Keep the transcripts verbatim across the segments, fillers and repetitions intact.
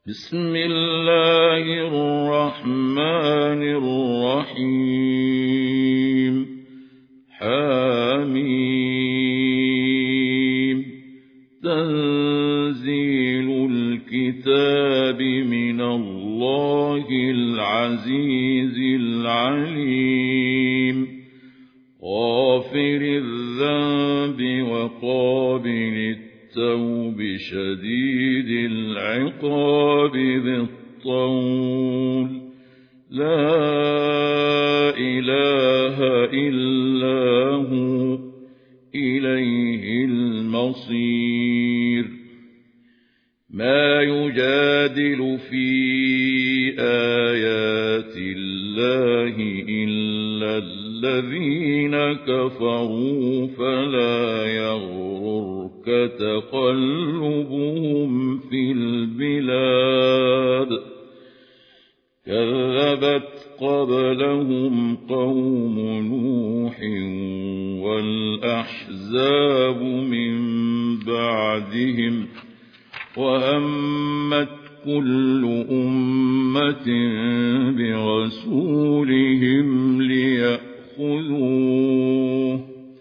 بسم الله الرحمن الرحيم حميم تنزيل الكتاب من الله العزيز العليم غافر الذنب وقابل التوب شديد العقاب ذي الطول لا إله إلا هو إليه المصير ما يجادل في آيات الله إلا الذين كفروا فلا يغررك تقلبهم في البلاد كذبت قبلهم قوم نوح والأحزاب من بعدهم وهمت كل أمة برسولهم ليأخذوه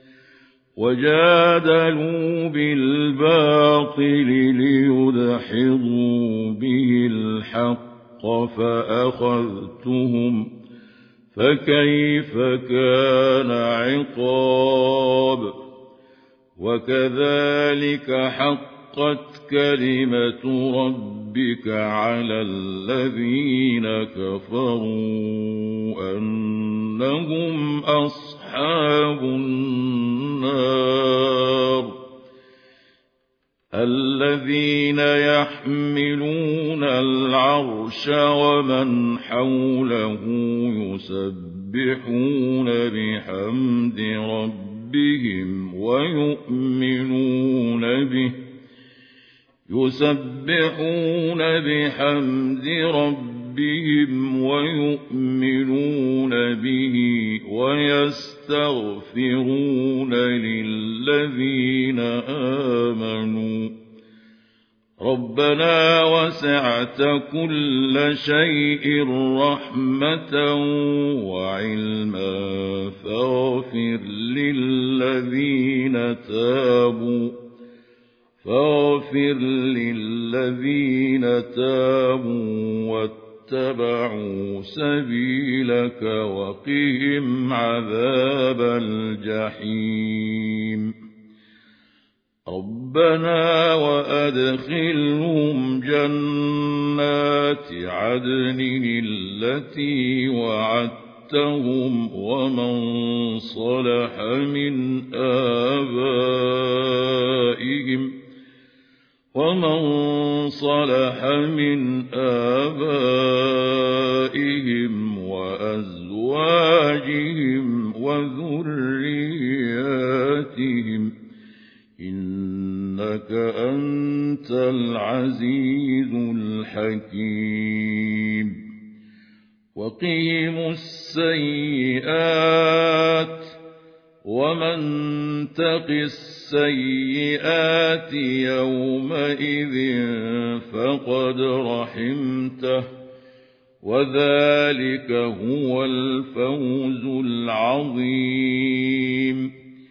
وجادلوا بالباطل ليدحضوا به الحق فأخذتهم فكيف كان عقاب وكذلك حقت كلمة ربك على الذين كفروا أنهم أصحاب النار الذين يحملون العرش ومن حوله يسبحون بحمد ربهم ويؤمنون به يسبحون بحمد ربهم ويؤمنون به ويستغفرون للذين آمنوا ربنا وسعت كل شيء رحمة وعلما فاغفر للذين تابوا فاغفر للذين تابوا واتبعوا سبيلك وقهم عذاب الجحيم ربنا وأدخلهم جنات عدن التي وعدتهم ومن صلح من آبائهم ومن صلح من آبائهم وأزواجهم وذرياتهم إنك أنت العزيز الحكيم وقهم السيئات ومن تق السيئات يومئذ فقد رحمته وذلك هو الفوز العظيم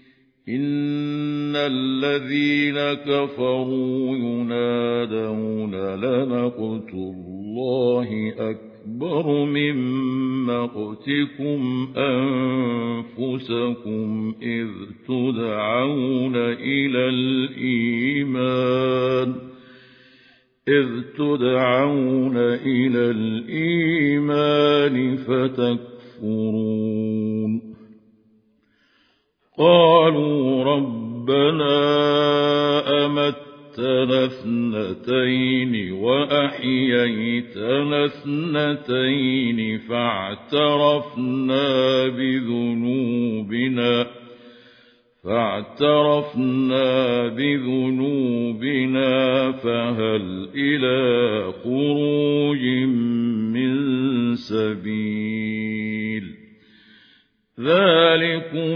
إن الذين كفروا ينادون لمقت الله أكبر من مقتكم أنفسكم إذ تدعون إلى الإيمان إذ تدعون إلى الإيمان فتكفرون قالوا ربنا أمتنا اثنتين وأحييتنا اثنتين فاعترفنا بذنوبنا فاعترفنا بذنوبنا فهل إلى خروج من سبيل ذلكم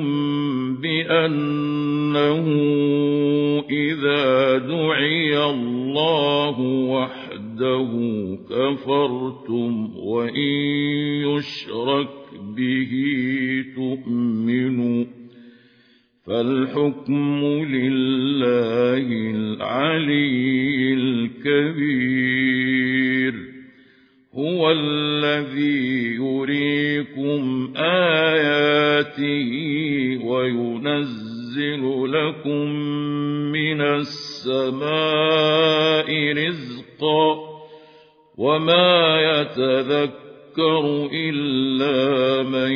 بأنه إذا دعي الله وحده كفرتم وإن يشرك به تؤمنوا فالحكم لله العلي الكبير هو الذي يريكم آياته وينزل لكم من السماء رزقا وما يتذكر إلا من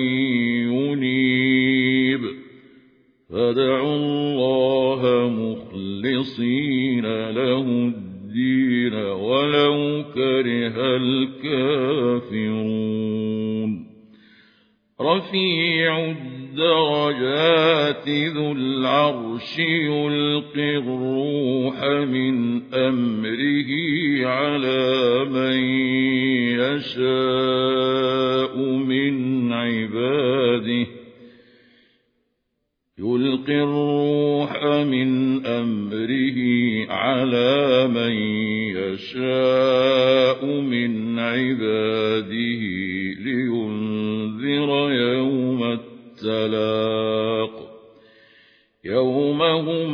ينيب فادعوا الله مخلصين له الدين ولو كره الكافرون رفيع الدرجات ذو العرش يلقي الروح من أمره على من يشاء من عباده يلقي الروح من أمره على من يشاء من عباده لينذر يوم التلاق يوم هم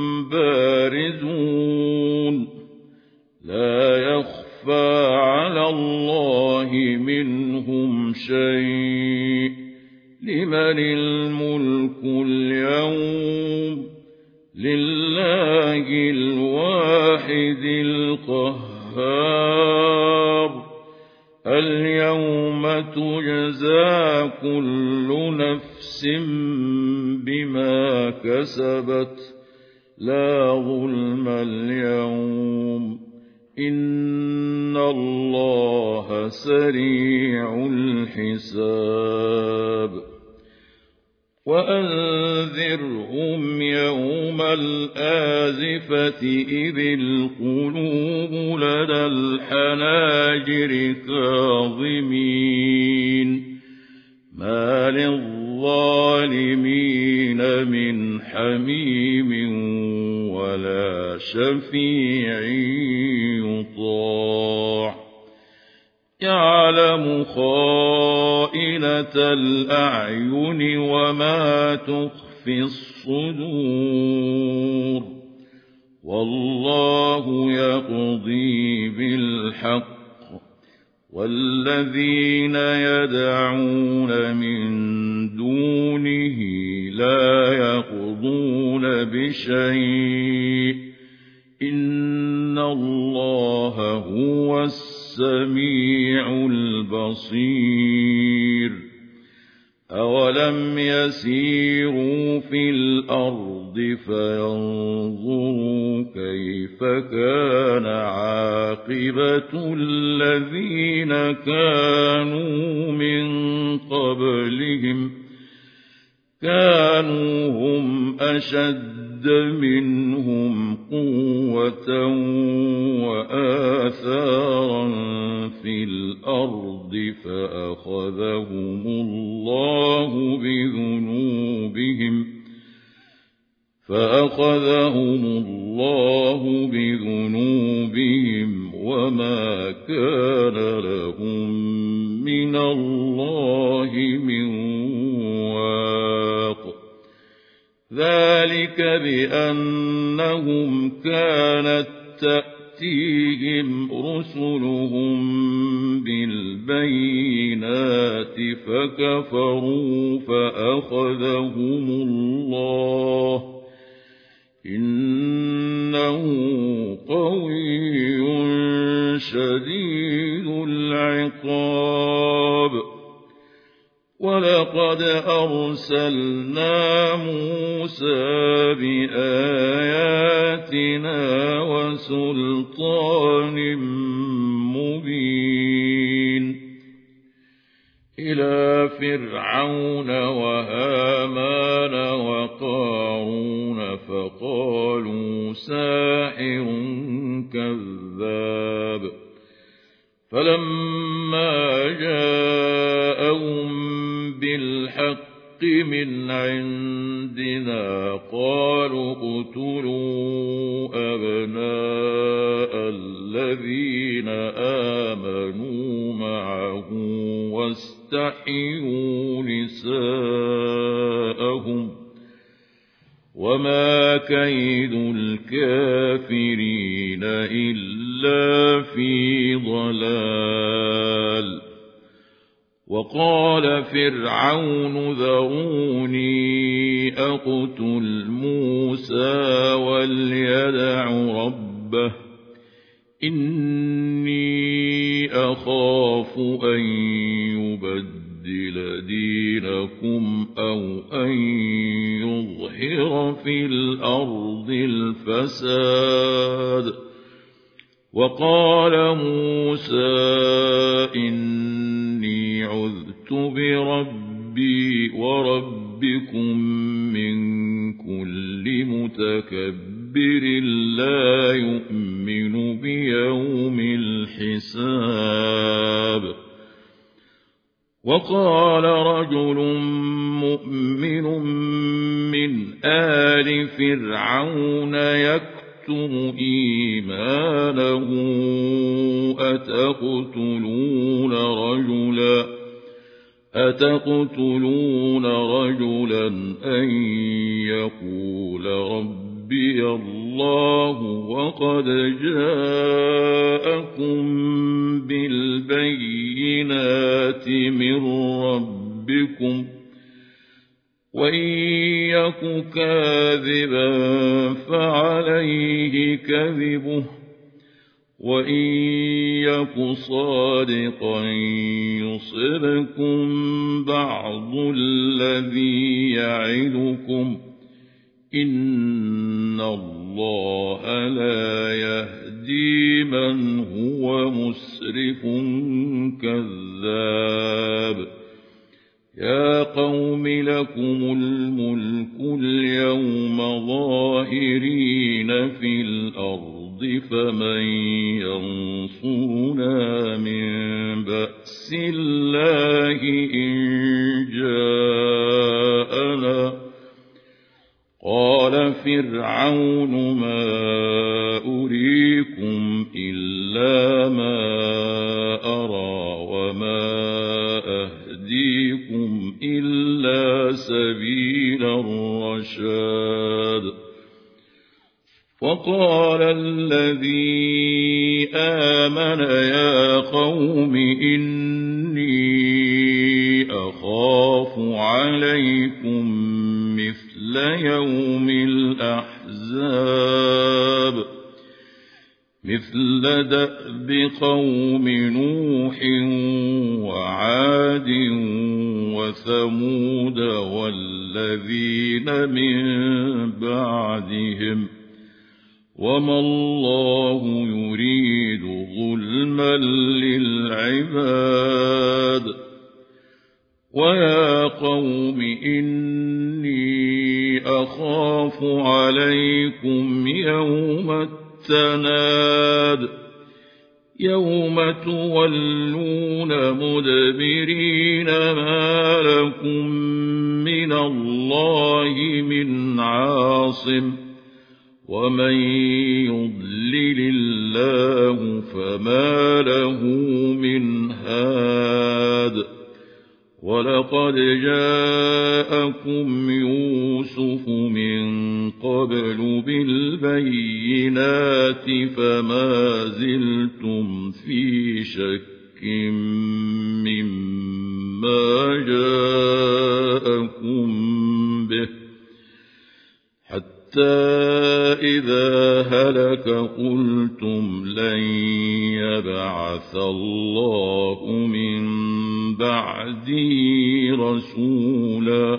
بارزون لا يخفى على الله منهم شيء لمن الملك اليوم لله الواحد القهار اليوم تجزى كل نفس بما كسبت لا ظلم اليوم إن الله سريع الحساب وأنذرهم يوم الآزفة إذ القلوب لدى الحناجر كاظمين ما للظالمين من حميم ولا شفيع يطاع يعلم خائنة الأعين وما تخفي الصدور والله يقضي بالحق والذين يدعون من دونه لا يقضون بشيء إن الله هو السميع البصير أولم يسيروا في الأرض فينظروا كيف كان عاقبة الذين كانوا من قبلهم كانوا هم أشد منهم قوة وآثارا في الأرض فأخذهم الله بذنوبهم فأخذهم الله بذنوبهم وما كان لهم من الله من واق ذلك بأنهم كانت تأتيهم رسلهم بالبينات فكفروا فأخذهم الله إنه قوي شديد العقاب ولقد أرسلنا موسى بآياتنا وسلطان مبين إلى فرعون وهامان وقارون فقالوا ساحر كذاب فلما جاءهم بالحق من عندنا قالوا اقتلوا أبناء الذين آمنوا معه واستحيوا نساءهم وما كيد الكافرين إلا في ضلال. وقال فرعون ذروني أقتل موسى وليدع ربه إني أخاف أن يبدل دينكم أو أن يظهر في الأرض الفساد. وقال موسى إني عذت بربي وربكم من كل متكبر لا يؤمن بيوم الحساب. وقال رجل مؤمن من آل فرعون يكتم إيمانه أتقتلون رجلا أتقتلون رجلا أن يقول ربي الله وقد جاءكم بالبينات من ربكم وإن يك كاذبا فعليه كذبه وإن يك صادقا يصبكم بعض الذي يعدكم إن الله لا يهدي من هو مسرف كذاب. يا قوم لكم الملك اليوم ظاهرين في الأرض فمن ينصرنا من بأس الله إن جاءنا. قال فرعون ما أريكم إلا ما أرى وما أهديكم إلا سبيل الرشاد. وقال الذي آمن يا قوم إني أخاف عليكم مثل يوم الأحزاب مثل دأب قوم نوح وعاد وثمود والذين من بعدهم وما الله يريد ظلما للعباد. ويا قوم إني أخاف عليكم يوم التناد يوم تولون مدبرين ما لكم من الله من عاصم ومن يضلل الله فما له من هاد. ولقد جاءكم يوسف من قبل بالبينات فما زلتم في شك مما جاءكم به حتى إذا هلك قلتم لن يبعث الله من بعدي رسولا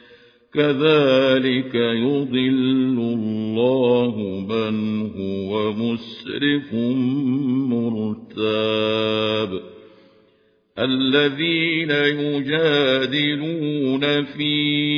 كذلك يضل الله من هو مسرف مرتاب. الذين يجادلون في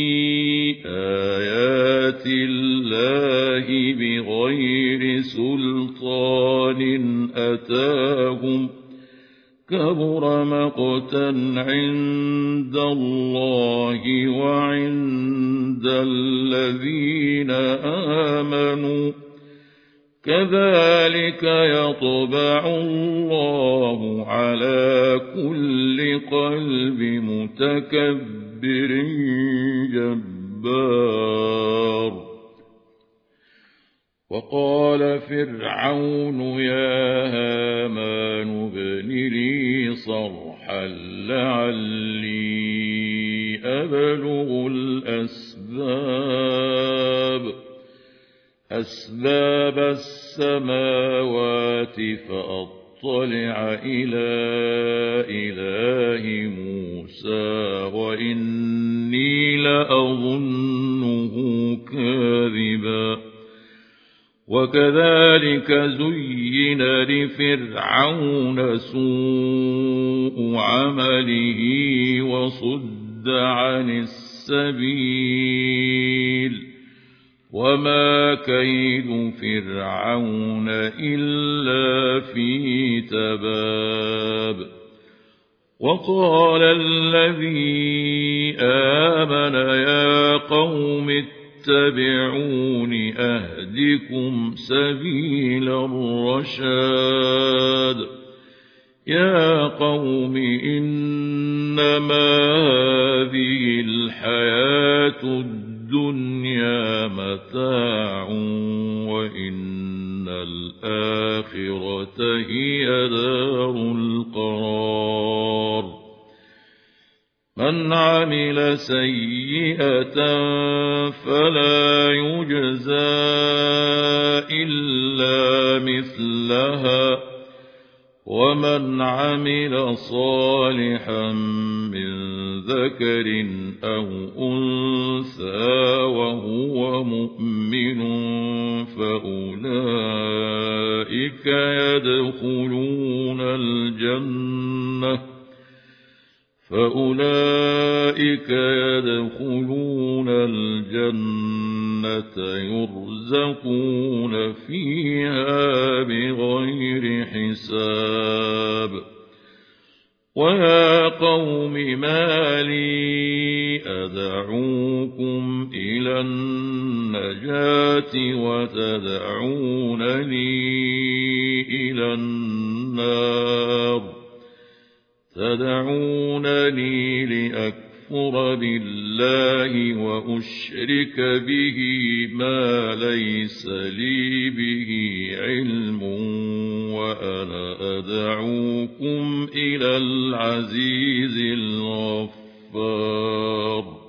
آيات الله بغير سلطان أتاهم كبر مقتا عند الله وعند الذين آمنوا كذلك يطبع الله على كل قلب متكبر جبار. وقال فرعون يا هامان ابن لي صرحا لعلي أبلغ الأسباب أسباب السماوات فأطلع إلى إله موسى وإني لأظنه كاذبا. وكذلك زين لفرعون سوء عمله وصد عن السبيل وما كيد فرعون إلا في تباب. وقال الذي آمن يا قوم اتبعون أهدكم سبيل الرشاد. يا قوم إنما هذه الحياة الدنيا متاع وإن الآخرة هي دار القرار. من عمل سيئة فلا يجزى إلا مثلها ومن عمل صالحا من ذكر أو أنثى وهو مؤمن فأولئك يدخلون الجنة فأولئك يدخلون الجنة يرزقون فيها بغير حساب. ويا قوم ما لي أدعوكم إلى النجاة وتدعونني إلى النار تدعونني لأكفر بالله وأشرك به ما ليس لي به علم وأنا أدعوكم إلى العزيز الغفار.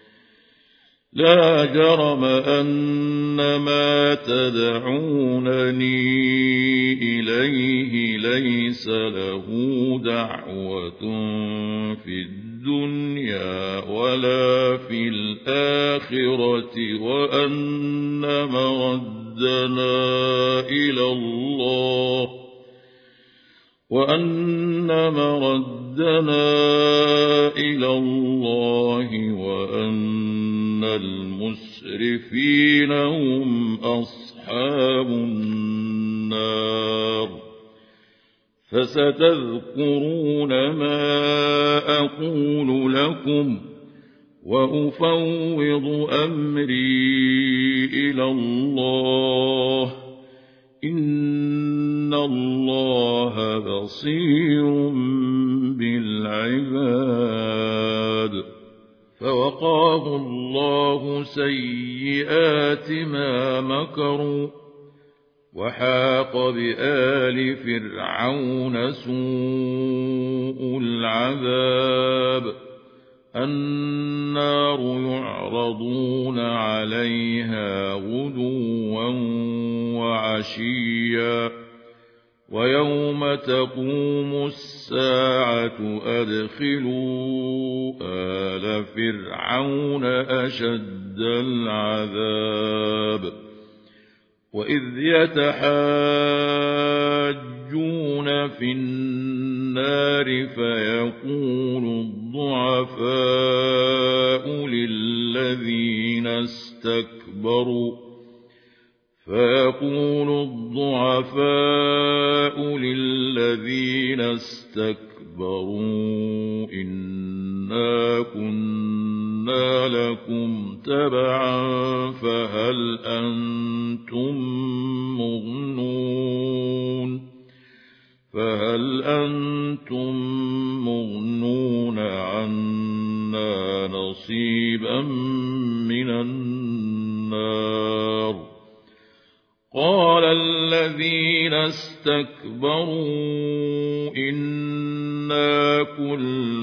لا جرم أن ما تدعونني إليه ليس له دعوة في الدنيا ولا في الآخرة وأن مردنا إلى الله وأن مردنا إلى الله وأن المسرفين هم أصحاب النار. فستذكرون ما أقول لكم وأفوض أمري إلى الله إن الله بصير بالعباد. فوقاه الله سيئات ما مكروا وحاق بآل فرعون سوء العذاب. النار يعرضون عليها غدوا وعشيا ويوم تقوم الساعة أدخلوا آل فرعون أشد العذاب. وإذ يتحاجون في النار فيقول الضعفاء للذين استكبروا فيقول الضعفاء للذين استكبروا إنا كنا لكم تبعا فهل أنتم مغنون فهل أنتم مغنون عنا نصيبا من النار قال الذين استكبروا إنا كل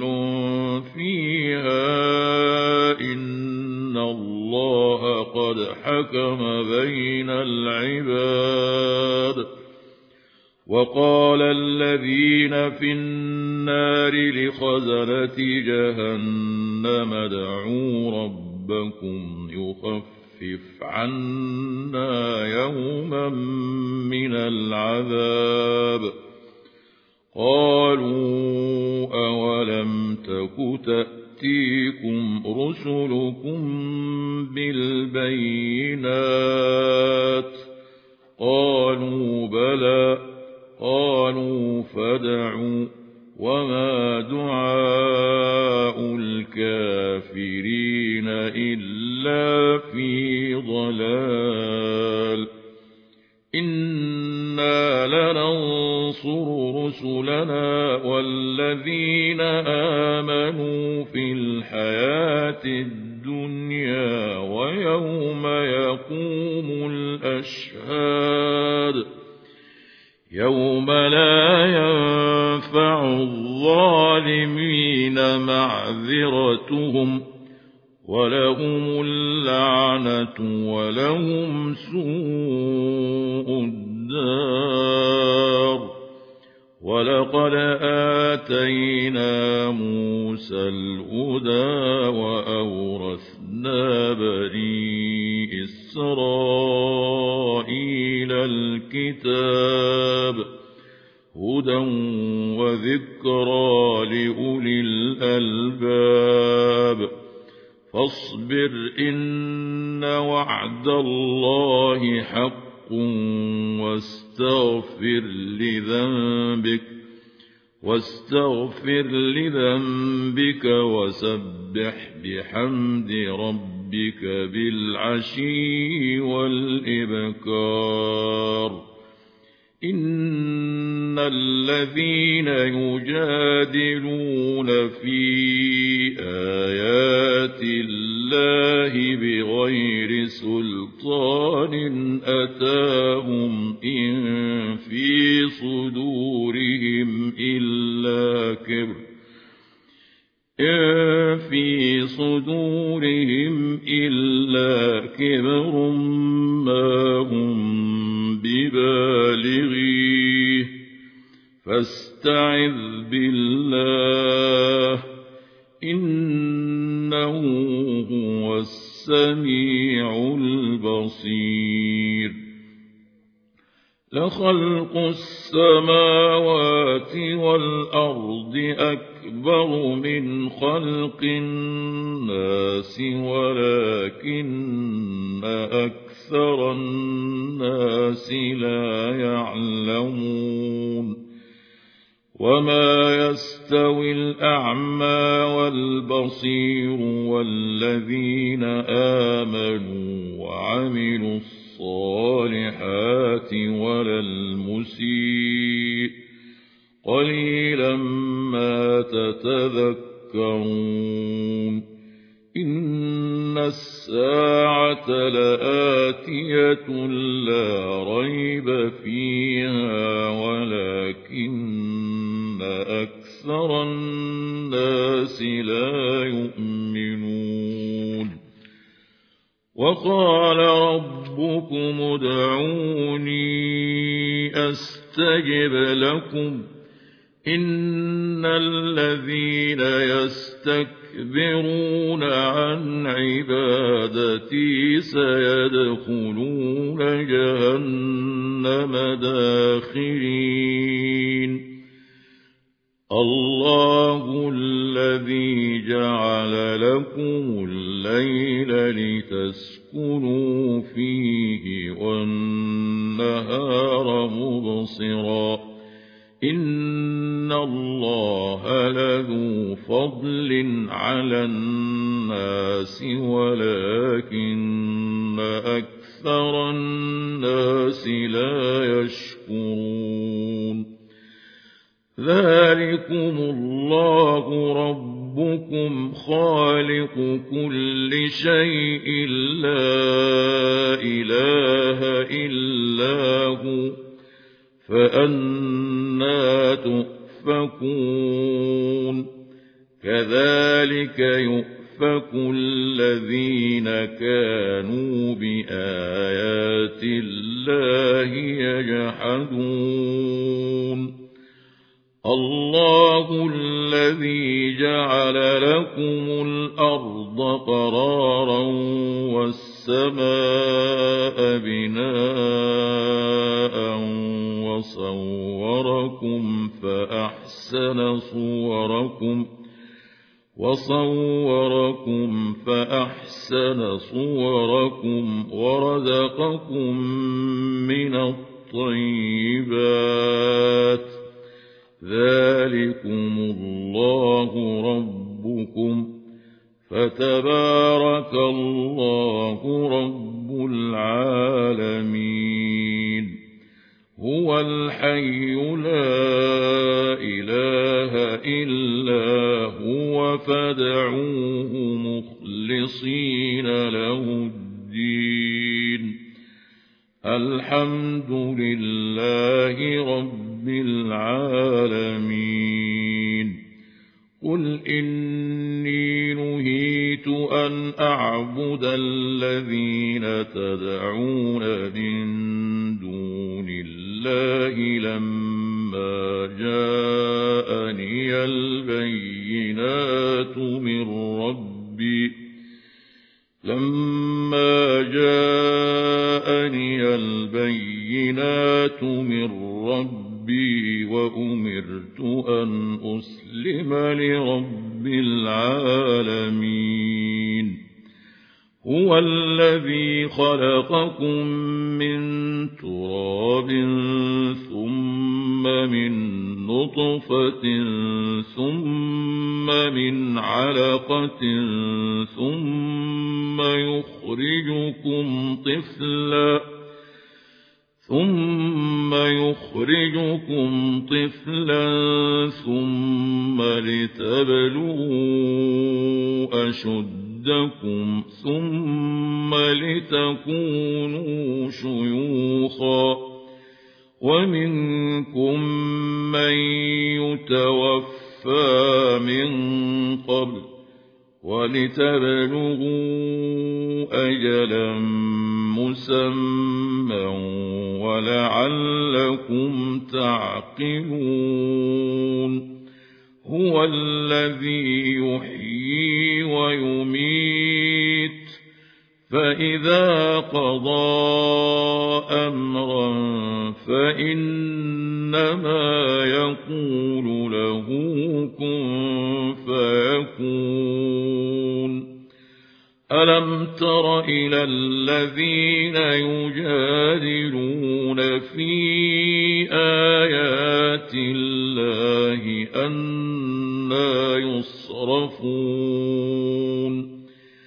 فيها إن الله قد حكم بين العباد وقال الذين في النار لخزنة جهنم ادعوا ربكم يخفف عنا يوما من العذاب قالوا أولم تك تأتيكم رسلكم بالبينات قالوا بلى قالوا فادعوا وما دعاء الكافرين إلا في ضلال إنا لننصر رسلنا والذين آمنوا في الحياة الدنيا ويوم يقوم الأشهاد يوم لا ينفع الظالمين معذرتهم ولهم اللعنة ولهم سوء الدار ولقد آتينا موسى الهدى وأورثنا بني إسرائيل الكتاب هدى وذكرى لأولي الألباب فاصبر إن وعد الله حق واستغفر لذنبك واستغفر لذنبك وسبح بحمد ربك بالعشي والإبكار إن الذين يجادلون في آيات الله بغير سلطان أتاهم إن في صدورهم إلا كبر إن في صدورهم إلا كبر ما هم ببالغيه فاستعذ بالله إنه هو السميع البصير لخلق السماوات والأرض أكبر من خلق الناس ولكن أكثر الناس لا يعلمون وما يستوي الأعمى والبصير والذين آمنوا وعملوا الصالحات ولا المسيء قليلا ما تتذكرون إن الساعة لآتية لا ريب فيها ولكن أكثر الناس لا يؤمنون وقال ربكم ادعوني أستجب لكم إن الذين يستكبرون عن عبادتي سيدخلون جهنم داخرين الله الذي جعل لكم الليل لتسكنوا فيه والنهار مبصرا إن الله لذو فضل على الناس ولكن أكثر الناس لا يشكرون ذلكم الله ربكم خالق كل شيء لا إله إلا هو فأنى تؤفكون كذلك يؤفك الذين كانوا بآيات الله يجحدون الله الذي جعل لكم الأرض قرارا والسماء بناء وصوركم فأحسن صوركم وصوركم فأحسن صوركم ورزقكم من الطيبات ذلكم الله ربكم فتبارك الله رب العالمين هو الحي لا إله إلا هو فادعوه مخلصين له الدين الحمد لله رب العالمين قل إني نهيت أن أعبد الذين تدعون من دون الله لما جاءني البينات من ربي لما جاءني البينات من ربي وأمرت أن أسلم لرب العالمين هو الذي خلقكم من تراب ثم من نطفة ثم من علقة ثم يخرجكم طفلا ثم يخرجكم طفلا ثم لتبلغوا أشدكم ثم لتكونوا شيوخا ومنكم من يتوفى من قبل ولتبلغوا أجلا مسمى ولعلكم تعقلون هو الذي يحيي ويميت فإذا قضى أمرا فإنما يقول له كن فيكون ألم تر إلى الذين يجادلون في آيات الله أنى يصرفون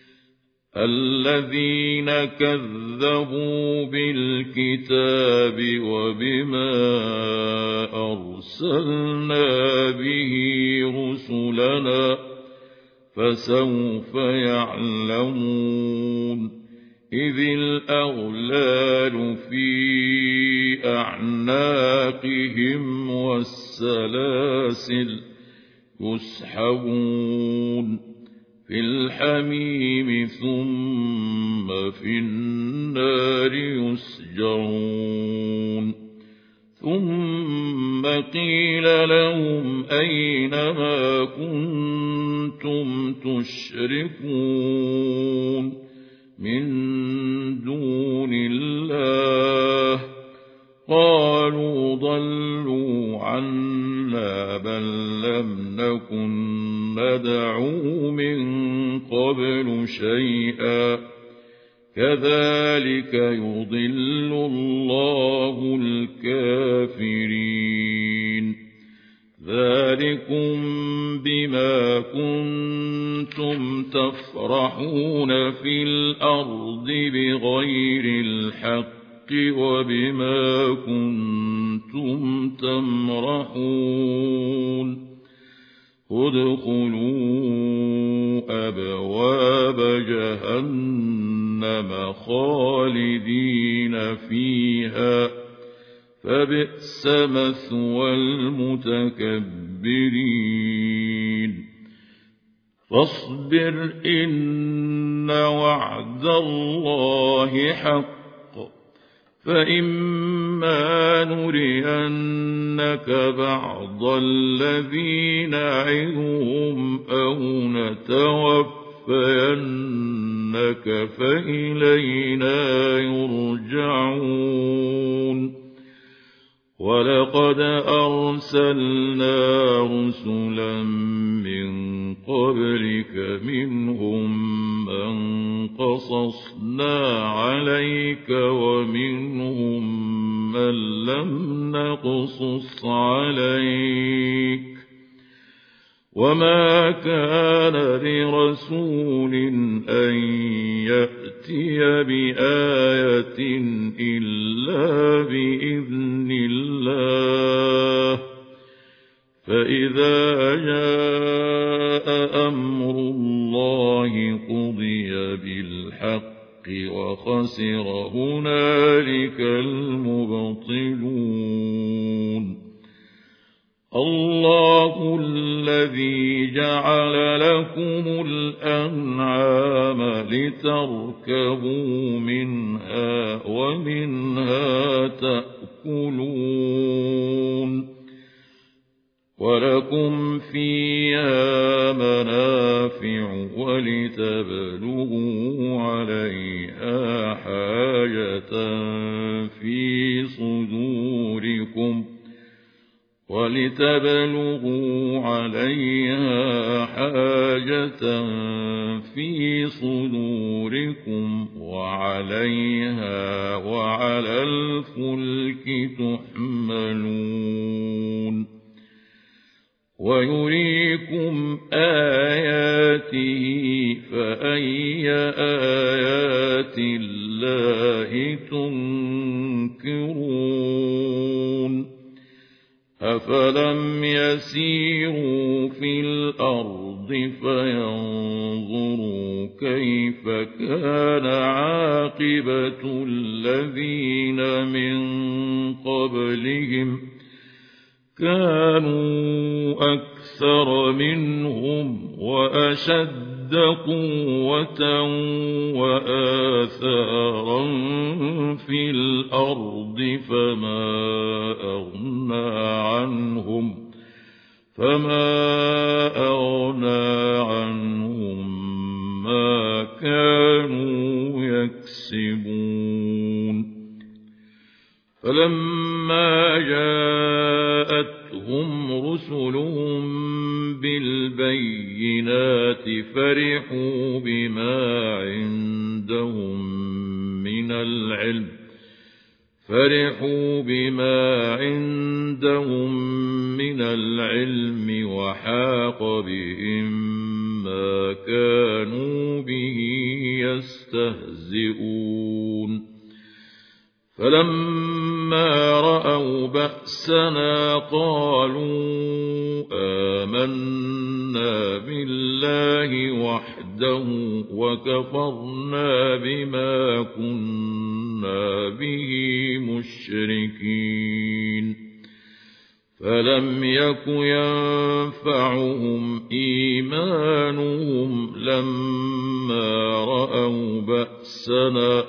الذين كذبوا بالكتاب وبما أرسلنا به رسلنا فسوف يعلمون إذ الأغلال في أعناقهم والسلاسل يسحبون في الحميم ثم في النار يسجرون ثم قيل لهم أين ما كنتم تشركون من دون الله قالوا ضلوا عنا كأن لم نكن ندعو من قبل شيئا كذلك يضل الله الكافرين ذلكم بما كنتم تفرحون في الأرض بغير الحق وبما كنتم تمرحون ادخلوا أبواب جهنم خالدين فيها فبئس مثوى المتكبرين فاصبر إن وعد الله حق فإما نرينك بعض الذي نعظهم أو نتوفينك فإلينا يرجعون ولقد أرسلنا رسلا من قبلك منهم من قصصنا عليك ومنهم من لم نقصص عليك وما كان لرسول أن يأتي بآية إلا بإذن الله فإذا جاء أمر الله قضي بالحق وخسر هنالك المبطلون الله الذي جعل لكم الأنعام لتركبوا منها ومنها تأكلون ولكم فيها منافع ولتبلغوا عليها حاجة في صدوركم ولتبلغوا عليها حاجة في صدوركم وعليها وعلى الفلك تحملون ويريكم آياته فأي آيات الله تنكرون أفلم يسيروا في الأرض فينظروا كيف كان عاقبة الذين من قبلهم كانوا أكثر منهم وأشد قوة وآثارا في الأرض فما أغنى عنهم فما أغنى عنهم ما كانوا يكسبون فلما جاءتهم رسلهم بالبينات فرحوا بما عندهم من العلم فرحوا بما عندهم من العلم وحاق بهم ما كانوا به يستهزئون فلما رأوا بأسنا قالوا آمنا بالله وحده وكفرنا بما كنا به مشركين فلم يك ينفعهم إيمانهم لما رأوا بأسنا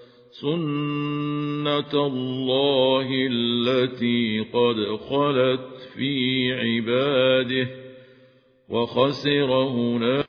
سنة الله التي قد خلت في عباده وخسر هنالك